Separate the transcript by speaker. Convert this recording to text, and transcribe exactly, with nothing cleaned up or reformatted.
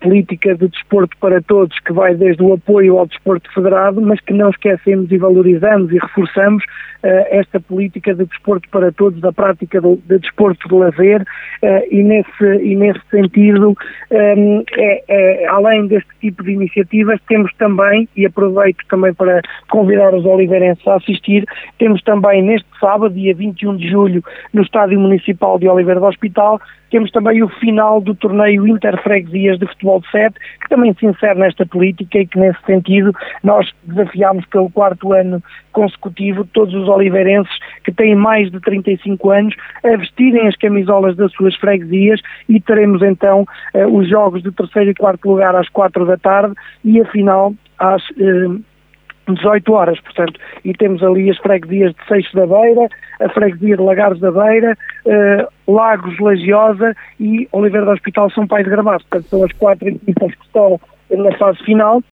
Speaker 1: política de desporto para todos, que vai desde o apoio ao desporto federado, mas que não esquecemos e valorizamos e reforçamos uh, esta política de desporto para todos, da prática do, de desporto de lazer, uh, e, nesse, e nesse sentido, um, é, é, além deste tipo de iniciativas, temos também, e aproveito também para convidar os oliveirenses a assistir, temos também neste sábado, dia vinte e um de julho, no Estádio Municipal de Oliveira do Hospital, temos também o final do torneio Interfreguesias de Futebol de Sete, que também se insere nesta política e que, nesse sentido, nós desafiámos pelo quarto ano consecutivo todos os oliveirenses que têm mais de trinta e cinco anos a vestirem as camisolas das suas freguesias, e teremos então eh, os jogos de terceiro e quarto lugar às quatro da tarde e a final às eh, dezoito horas, portanto, e temos ali as freguesias de Seixo da Beira, a freguesia de Lagares da Beira, eh, Lagos, Lagiosa e Oliveira do Hospital São Pai de Gramaço. Portanto, são as quatro equipas que estão na fase final.